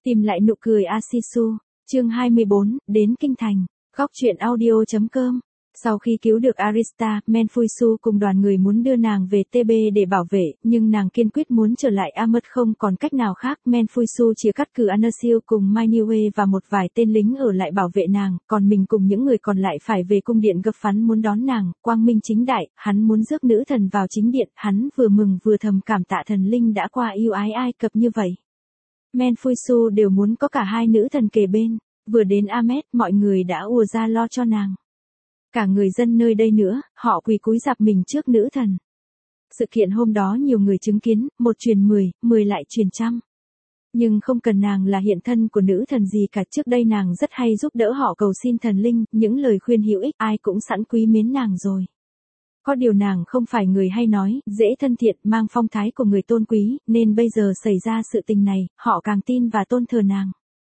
Tìm lại nụ cười Asisu, chương 24, đến Kinh Thành, góc truyện audio.com. Sau khi cứu được Arista, Menfuisu cùng đoàn người muốn đưa nàng về TB để bảo vệ, nhưng nàng kiên quyết muốn trở lại Amut không còn cách nào khác. Menfuisu chỉ cắt cử Anersiu cùng Mainue và một vài tên lính ở lại bảo vệ nàng, còn mình cùng những người còn lại phải về cung điện Gập Phắn muốn đón nàng. Quang minh chính đại, hắn muốn rước nữ thần vào chính điện, hắn vừa mừng vừa thầm cảm tạ thần linh đã qua yêu ái Ai Cập như vậy. Menfuisu đều muốn có cả hai nữ thần kề bên. Vừa đến Amet, mọi người đã ùa ra lo cho nàng. Cả người dân nơi đây nữa, họ quỳ cúi rạp mình trước nữ thần. Sự kiện hôm đó nhiều người chứng kiến, một truyền 10, 10 lại truyền trăm. Nhưng không cần nàng là hiện thân của nữ thần gì cả, trước đây nàng rất hay giúp đỡ họ cầu xin thần linh, những lời khuyên hữu ích ai cũng sẵn quý mến nàng rồi. Có điều nàng không phải người hay nói, dễ thân thiện, mang phong thái của người tôn quý, nên bây giờ xảy ra sự tình này, họ càng tin và tôn thờ nàng.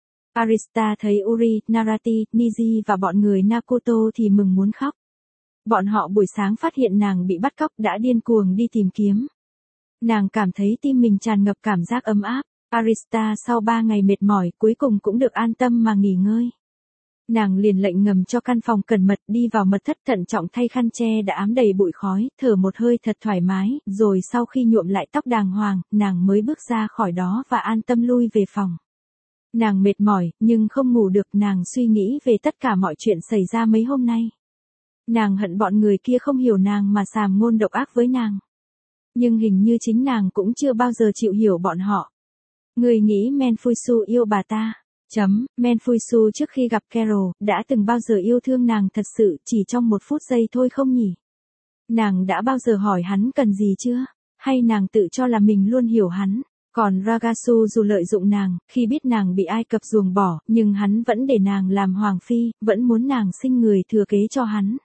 Arista thấy Uri, Narati, Niji và bọn người Nakuto thì mừng muốn khóc. Bọn họ buổi sáng phát hiện nàng bị bắt cóc đã điên cuồng đi tìm kiếm. Nàng cảm thấy tim mình tràn ngập cảm giác ấm áp. Arista sau 3 ngày mệt mỏi cuối cùng cũng được an tâm mà nghỉ ngơi. Nàng liền lệnh ngầm cho căn phòng cẩn mật, đi vào mật thất thận trọng thay khăn che đã ám đầy bụi khói, thở một hơi thật thoải mái, rồi sau khi nhuộm lại tóc đàng hoàng, nàng mới bước ra khỏi đó và an tâm lui về phòng. Nàng mệt mỏi, nhưng không ngủ được, nàng suy nghĩ về tất cả mọi chuyện xảy ra mấy hôm nay. Nàng hận bọn người kia không hiểu nàng mà sàm ngôn độc ác với nàng. Nhưng hình như chính nàng cũng chưa bao giờ chịu hiểu bọn họ. Người nghĩ Menfuisu yêu bà ta. Menfuisu trước khi gặp Carol, đã từng bao giờ yêu thương nàng thật sự, chỉ trong một phút giây thôi không nhỉ? Nàng đã bao giờ hỏi hắn cần gì chưa? Hay nàng tự cho là mình luôn hiểu hắn? Còn Ragasu dù lợi dụng nàng, khi biết nàng bị Ai Cập ruồng bỏ, nhưng hắn vẫn để nàng làm hoàng phi, vẫn muốn nàng sinh người thừa kế cho hắn.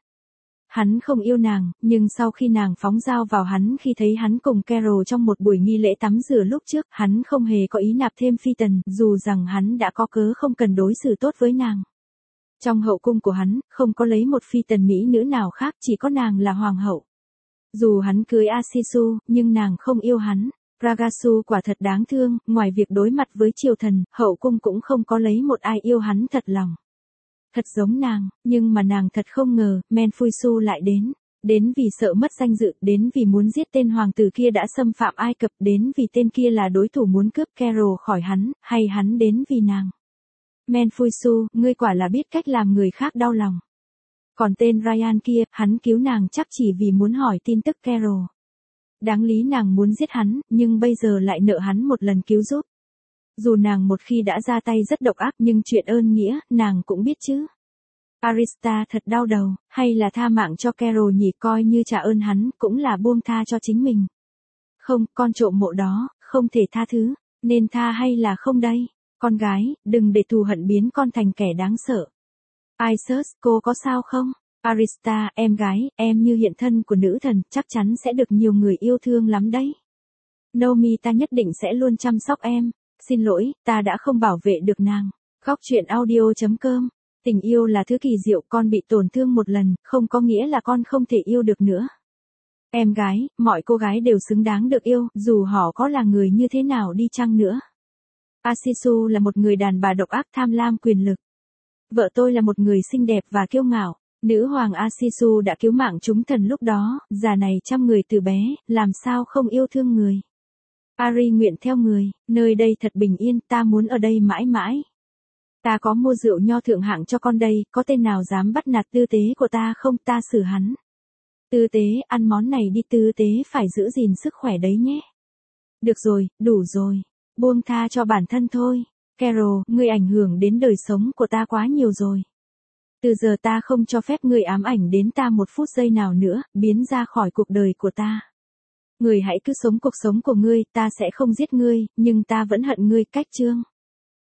Hắn không yêu nàng, nhưng sau khi nàng phóng dao vào hắn khi thấy hắn cùng Carol trong một buổi nghi lễ tắm rửa lúc trước, hắn không hề có ý nạp thêm phi tần, dù rằng hắn đã có cớ không cần đối xử tốt với nàng. Trong hậu cung của hắn, không có lấy một phi tần mỹ nữ nào khác, chỉ có nàng là hoàng hậu. Dù hắn cưới Asisu, nhưng nàng không yêu hắn. Ragasu quả thật đáng thương, ngoài việc đối mặt với triều thần, hậu cung cũng không có lấy một ai yêu hắn thật lòng. Thật giống nàng, nhưng mà nàng thật không ngờ, Menfuisu lại đến. Đến vì sợ mất danh dự, đến vì muốn giết tên hoàng tử kia đã xâm phạm Ai Cập, đến vì tên kia là đối thủ muốn cướp Carol khỏi hắn, hay hắn đến vì nàng. Menfuisu, ngươi quả là biết cách làm người khác đau lòng. Còn tên Ryan kia, hắn cứu nàng chắc chỉ vì muốn hỏi tin tức Carol. Đáng lý nàng muốn giết hắn, nhưng bây giờ lại nợ hắn một lần cứu giúp. Dù nàng một khi đã ra tay rất độc ác nhưng chuyện ơn nghĩa, nàng cũng biết chứ. Arista thật đau đầu, hay là tha mạng cho Carol nhỉ, coi như trả ơn hắn, cũng là buông tha cho chính mình. Không, con trộm mộ đó, không thể tha thứ, nên tha hay là không đây? Con gái, đừng để thù hận biến con thành kẻ đáng sợ. Isis, cô có sao không? Arista, em gái, em như hiện thân của nữ thần, chắc chắn sẽ được nhiều người yêu thương lắm đấy. Nomi, ta nhất định sẽ luôn chăm sóc em. Xin lỗi, ta đã không bảo vệ được nàng. Góc truyện audio.com. Tình yêu là thứ kỳ diệu, con bị tổn thương một lần, không có nghĩa là con không thể yêu được nữa. Em gái, mọi cô gái đều xứng đáng được yêu, dù họ có là người như thế nào đi chăng nữa. Asisu là một người đàn bà độc ác tham lam quyền lực. Vợ tôi là một người xinh đẹp và kiêu ngạo. Nữ hoàng Asisu đã cứu mạng chúng thần lúc đó, già này chăm người từ bé, làm sao không yêu thương người. Ari nguyện theo người, nơi đây thật bình yên, ta muốn ở đây mãi mãi. Ta có mua rượu nho thượng hạng cho con đây, có tên nào dám bắt nạt tư tế của ta không, ta xử hắn. Tư tế, ăn món này đi, tư tế phải giữ gìn sức khỏe đấy nhé. Được rồi, đủ rồi, buông tha cho bản thân thôi. Carol, ngươi ảnh hưởng đến đời sống của ta quá nhiều rồi. Từ giờ ta không cho phép ngươi ám ảnh đến ta một phút giây nào nữa, biến ra khỏi cuộc đời của ta. Ngươi hãy cứ sống cuộc sống của ngươi, ta sẽ không giết ngươi, nhưng ta vẫn hận ngươi, cách chương.